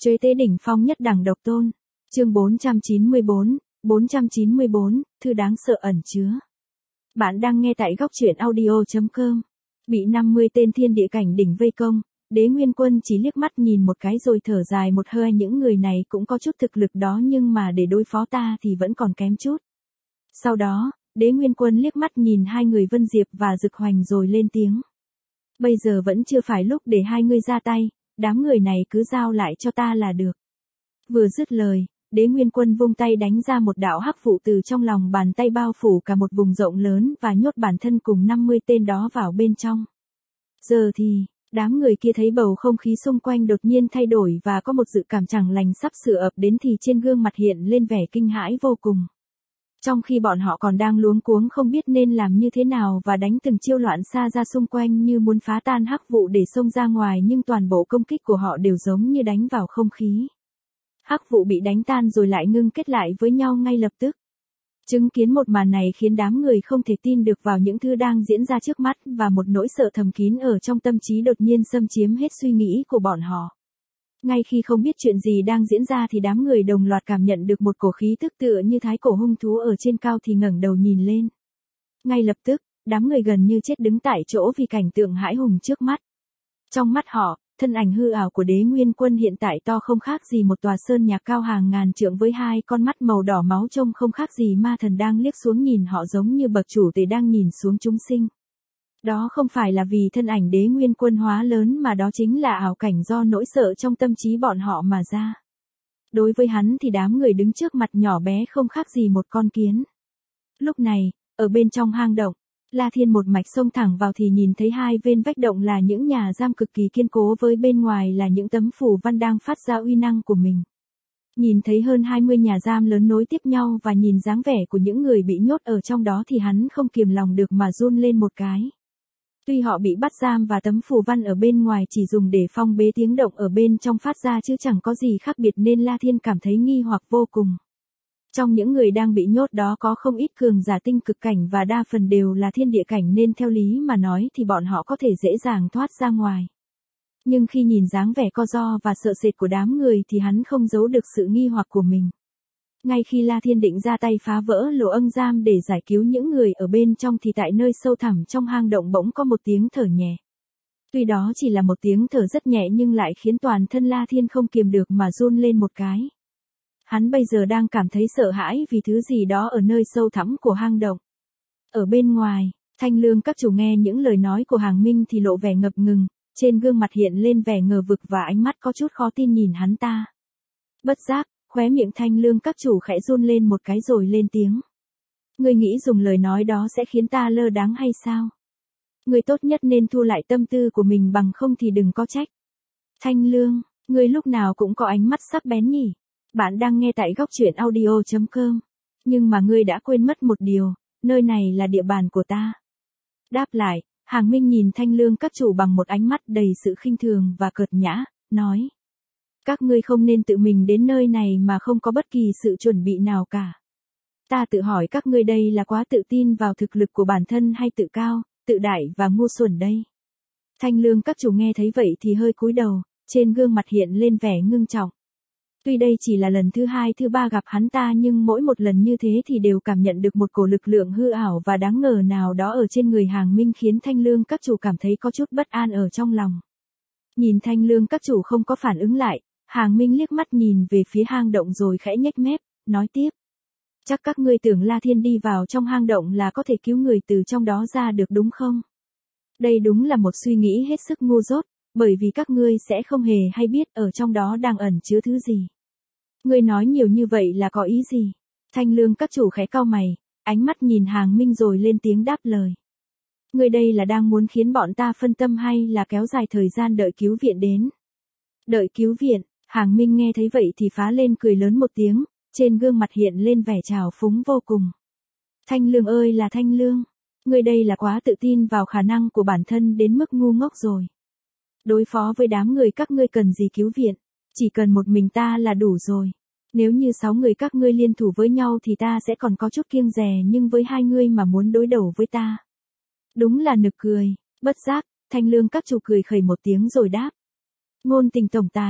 Chế tế đỉnh phong nhất đẳng độc tôn. Chương 494, thư đáng sợ ẩn chứa. Bạn đang nghe tại góc truyện audio.com. Bị 50 tên thiên địa cảnh đỉnh vây công, Đế Nguyên Quân chỉ liếc mắt nhìn một cái rồi thở dài một hơi, những người này cũng có chút thực lực đó nhưng mà để đối phó ta thì vẫn còn kém chút. Sau đó, Đế Nguyên Quân liếc mắt nhìn hai người Vân Diệp và Dực Hoành rồi lên tiếng. Bây giờ vẫn chưa phải lúc để hai ngươi ra tay, đám người này cứ giao lại cho ta là được. Vừa dứt lời, Đế Nguyên Quân vung tay đánh ra một đạo hắc vụ từ trong lòng bàn tay bao phủ cả một vùng rộng lớn và nhốt bản thân cùng 50 tên đó vào bên trong. Giờ thì, đám người kia thấy bầu không khí xung quanh đột nhiên thay đổi và có một dự cảm chẳng lành sắp sửa ập đến thì trên gương mặt hiện lên vẻ kinh hãi vô cùng. Trong khi bọn họ còn đang luống cuống không biết nên làm như thế nào và đánh từng chiêu loạn xa ra xung quanh như muốn phá tan hắc vụ để xông ra ngoài, nhưng toàn bộ công kích của họ đều giống như đánh vào không khí. Hắc vụ bị đánh tan rồi lại ngưng kết lại với nhau ngay lập tức. Chứng kiến một màn này khiến đám người không thể tin được vào những thứ đang diễn ra trước mắt và một nỗi sợ thầm kín ở trong tâm trí đột nhiên xâm chiếm hết suy nghĩ của bọn họ. Ngay khi không biết chuyện gì đang diễn ra thì đám người đồng loạt cảm nhận được một cổ khí tức tựa như thái cổ hung thú ở trên cao thì ngẩng đầu nhìn lên. Ngay lập tức, đám người gần như chết đứng tại chỗ vì cảnh tượng hãi hùng trước mắt. Trong mắt họ, thân ảnh hư ảo của Đế Nguyên Quân hiện tại to không khác gì một tòa sơn nhạc cao hàng ngàn trượng với hai con mắt màu đỏ máu trông không khác gì ma thần đang liếc xuống nhìn họ, giống như bậc chủ tể đang nhìn xuống chúng sinh. Đó không phải là vì thân ảnh Đế Nguyên Quân hóa lớn mà đó chính là ảo cảnh do nỗi sợ trong tâm trí bọn họ mà ra. Đối với hắn thì đám người đứng trước mặt nhỏ bé không khác gì một con kiến. Lúc này, ở bên trong hang động, La Thiên một mạch xông thẳng vào thì nhìn thấy hai bên vách động là những nhà giam cực kỳ kiên cố với bên ngoài là những tấm phù văn đang phát ra uy năng của mình. Nhìn thấy hơn 20 nhà giam lớn nối tiếp nhau và nhìn dáng vẻ của những người bị nhốt ở trong đó thì hắn không kiềm lòng được mà run lên một cái. Tuy họ bị bắt giam và tấm phù văn ở bên ngoài chỉ dùng để phong bế tiếng động ở bên trong phát ra chứ chẳng có gì khác biệt nên La Thiên cảm thấy nghi hoặc vô cùng. Trong những người đang bị nhốt đó có không ít cường giả tinh cực cảnh và đa phần đều là thiên địa cảnh nên theo lý mà nói thì bọn họ có thể dễ dàng thoát ra ngoài. Nhưng khi nhìn dáng vẻ co ro và sợ sệt của đám người thì hắn không giấu được sự nghi hoặc của mình. Ngay khi La Thiên định ra tay phá vỡ lỗ âm giam để giải cứu những người ở bên trong thì tại nơi sâu thẳm trong hang động bỗng có một tiếng thở nhẹ. Tuy đó chỉ là một tiếng thở rất nhẹ nhưng lại khiến toàn thân La Thiên không kiềm được mà run lên một cái. Hắn bây giờ đang cảm thấy sợ hãi vì thứ gì đó ở nơi sâu thẳm của hang động. Ở bên ngoài, Thanh Lương các chủ nghe những lời nói của Hàng Minh thì lộ vẻ ngập ngừng, trên gương mặt hiện lên vẻ ngờ vực và ánh mắt có chút khó tin nhìn hắn ta. Bất giác, khóe miệng Thanh Lương các chủ khẽ run lên một cái rồi lên tiếng. Ngươi nghĩ dùng lời nói đó sẽ khiến ta lơ đáng hay sao? Ngươi tốt nhất nên thu lại tâm tư của mình, bằng không thì đừng có trách. Thanh Lương, ngươi lúc nào cũng có ánh mắt sắc bén nhỉ? Bạn đang nghe tại góc truyện audio.com. Nhưng mà ngươi đã quên mất một điều, nơi này là địa bàn của ta. Đáp lại, Hàng Minh nhìn Thanh Lương các chủ bằng một ánh mắt đầy sự khinh thường và cợt nhã, nói. Các ngươi không nên tự mình đến nơi này mà không có bất kỳ sự chuẩn bị nào cả. Ta tự hỏi các ngươi đây là quá tự tin vào thực lực của bản thân hay tự cao, tự đại và ngu xuẩn đây? Thanh Lương các chủ nghe thấy vậy thì hơi cúi đầu, trên gương mặt hiện lên vẻ ngưng trọng. Tuy đây chỉ là lần thứ hai thứ ba gặp hắn ta nhưng mỗi một lần như thế thì đều cảm nhận được một cổ lực lượng hư ảo và đáng ngờ nào đó ở trên người Hàng Minh khiến Thanh Lương các chủ cảm thấy có chút bất an ở trong lòng. Nhìn Thanh Lương các chủ không có phản ứng lại, Hàng Minh liếc mắt nhìn về phía hang động rồi khẽ nhếch mép, nói tiếp. Chắc các ngươi tưởng La Thiên đi vào trong hang động là có thể cứu người từ trong đó ra được đúng không? Đây đúng là một suy nghĩ hết sức ngu dốt, bởi vì các ngươi sẽ không hề hay biết ở trong đó đang ẩn chứa thứ gì. Ngươi nói nhiều như vậy là có ý gì? Thanh Lương các chủ khẽ cau mày, ánh mắt nhìn Hàng Minh rồi lên tiếng đáp lời. Ngươi đây là đang muốn khiến bọn ta phân tâm hay là kéo dài thời gian đợi cứu viện đến? Đợi cứu viện? Hàng Minh nghe thấy vậy thì phá lên cười lớn một tiếng, trên gương mặt hiện lên vẻ trào phúng vô cùng. Thanh Lương ơi là Thanh Lương, ngươi đây là quá tự tin vào khả năng của bản thân đến mức ngu ngốc rồi. Đối phó với đám người các ngươi cần gì cứu viện, chỉ cần một mình ta là đủ rồi. Nếu như 6 người các ngươi liên thủ với nhau thì ta sẽ còn có chút kiêng dè, nhưng với 2 ngươi mà muốn đối đầu với ta. Đúng là nực cười. Bất giác, Thanh Lương các chủ cười khẩy một tiếng rồi đáp. Ngôn tình tổng tài,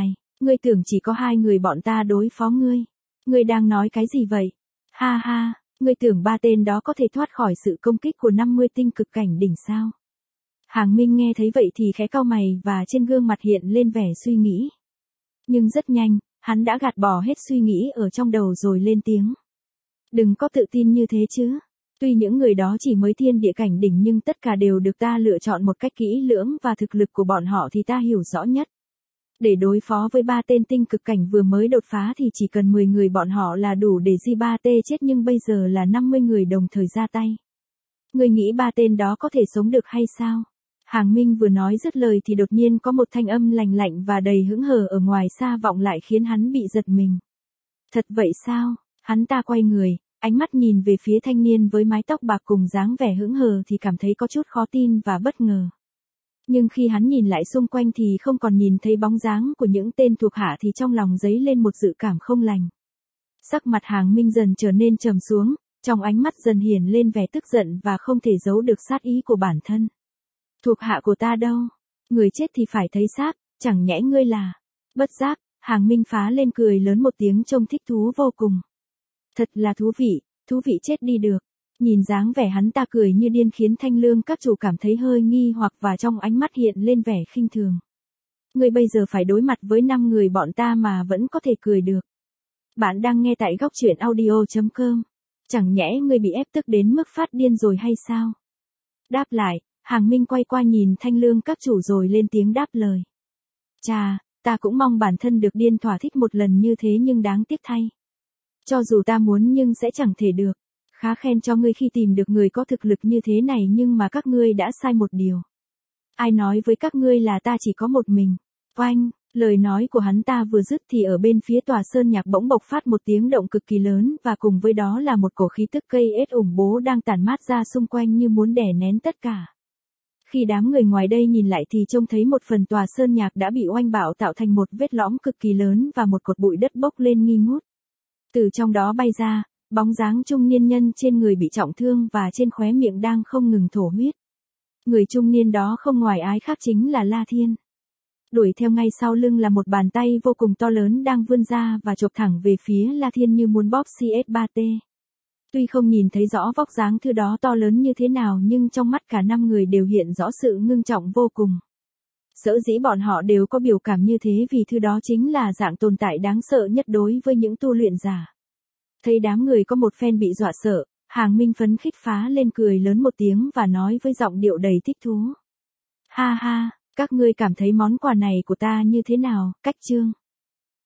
Ngươi tưởng chỉ có 2 người bọn ta đối phó ngươi. Ngươi đang nói cái gì vậy? Ha ha, ngươi tưởng 3 tên đó có thể thoát khỏi sự công kích của 50 tinh cực cảnh đỉnh sao? Hàng Minh nghe thấy vậy thì khẽ cau mày và trên gương mặt hiện lên vẻ suy nghĩ. Nhưng rất nhanh, hắn đã gạt bỏ hết suy nghĩ ở trong đầu rồi lên tiếng. Đừng có tự tin như thế chứ. Tuy những người đó chỉ mới thiên địa cảnh đỉnh nhưng tất cả đều được ta lựa chọn một cách kỹ lưỡng và thực lực của bọn họ thì ta hiểu rõ nhất. Để đối phó với 3 tên tinh cực cảnh vừa mới đột phá thì chỉ cần 10 người bọn họ là đủ để J3T chết nhưng bây giờ là 50 người đồng thời ra tay. Ngươi nghĩ 3 tên đó có thể sống được hay sao? Hàng Minh vừa nói dứt lời thì đột nhiên có một thanh âm lành lạnh và đầy hững hờ ở ngoài xa vọng lại khiến hắn bị giật mình. Thật vậy sao? Hắn ta quay người, ánh mắt nhìn về phía thanh niên với mái tóc bạc cùng dáng vẻ hững hờ thì cảm thấy có chút khó tin và bất ngờ. Nhưng khi hắn nhìn lại xung quanh thì không còn nhìn thấy bóng dáng của những tên thuộc hạ thì trong lòng dấy lên một dự cảm không lành. Sắc mặt Hàng Minh dần trở nên trầm xuống, trong ánh mắt dần hiển lên vẻ tức giận và không thể giấu được sát ý của bản thân. Thuộc hạ của ta đâu? Người chết thì phải thấy xác, chẳng nhẽ ngươi là... Bất giác, Hàng Minh phá lên cười lớn một tiếng trông thích thú vô cùng. Thật là thú vị chết đi được. Nhìn dáng vẻ hắn ta cười như điên khiến Thanh Lương các chủ cảm thấy hơi nghi hoặc và trong ánh mắt hiện lên vẻ khinh thường. Ngươi bây giờ phải đối mặt với 5 người bọn ta mà vẫn có thể cười được. Bạn đang nghe tại góc truyện audio.com. Chẳng nhẽ ngươi bị ép tức đến mức phát điên rồi hay sao? Đáp lại, Hàng Minh quay qua nhìn Thanh Lương các chủ rồi lên tiếng đáp lời. Chà, ta cũng mong bản thân được điên thỏa thích một lần như thế nhưng đáng tiếc thay. Cho dù ta muốn nhưng sẽ chẳng thể được. Khá khen cho ngươi khi tìm được người có thực lực như thế này nhưng mà các ngươi đã sai một điều. Ai nói với các ngươi là ta chỉ có một mình? Oanh, lời nói của hắn ta vừa dứt thì ở bên phía tòa sơn nhạc bỗng bộc phát một tiếng động cực kỳ lớn và cùng với đó là một cổ khí tức cây ết ủng bố đang tản mát ra xung quanh như muốn đè nén tất cả. Khi đám người ngoài đây nhìn lại thì trông thấy một phần tòa sơn nhạc đã bị oanh bạo tạo thành một vết lõm cực kỳ lớn và một cột bụi đất bốc lên nghi ngút. Từ trong đó bay ra, bóng dáng trung niên nhân trên người bị trọng thương và trên khóe miệng đang không ngừng thổ huyết. Người trung niên đó không ngoài ai khác chính là La Thiên. Đuổi theo ngay sau lưng là một bàn tay vô cùng to lớn đang vươn ra và chộp thẳng về phía La Thiên như muốn bóp CS3T. Tuy không nhìn thấy rõ vóc dáng thứ đó to lớn như thế nào nhưng trong mắt cả 5 người đều hiện rõ sự ngưng trọng vô cùng. Sở dĩ bọn họ đều có biểu cảm như thế vì thứ đó chính là dạng tồn tại đáng sợ nhất đối với những tu luyện giả. Thấy đám người có một phen bị dọa sợ, Hàng Minh phấn khích phá lên cười lớn một tiếng và nói với giọng điệu đầy thích thú. Ha ha, các ngươi cảm thấy món quà này của ta như thế nào? Cách chương.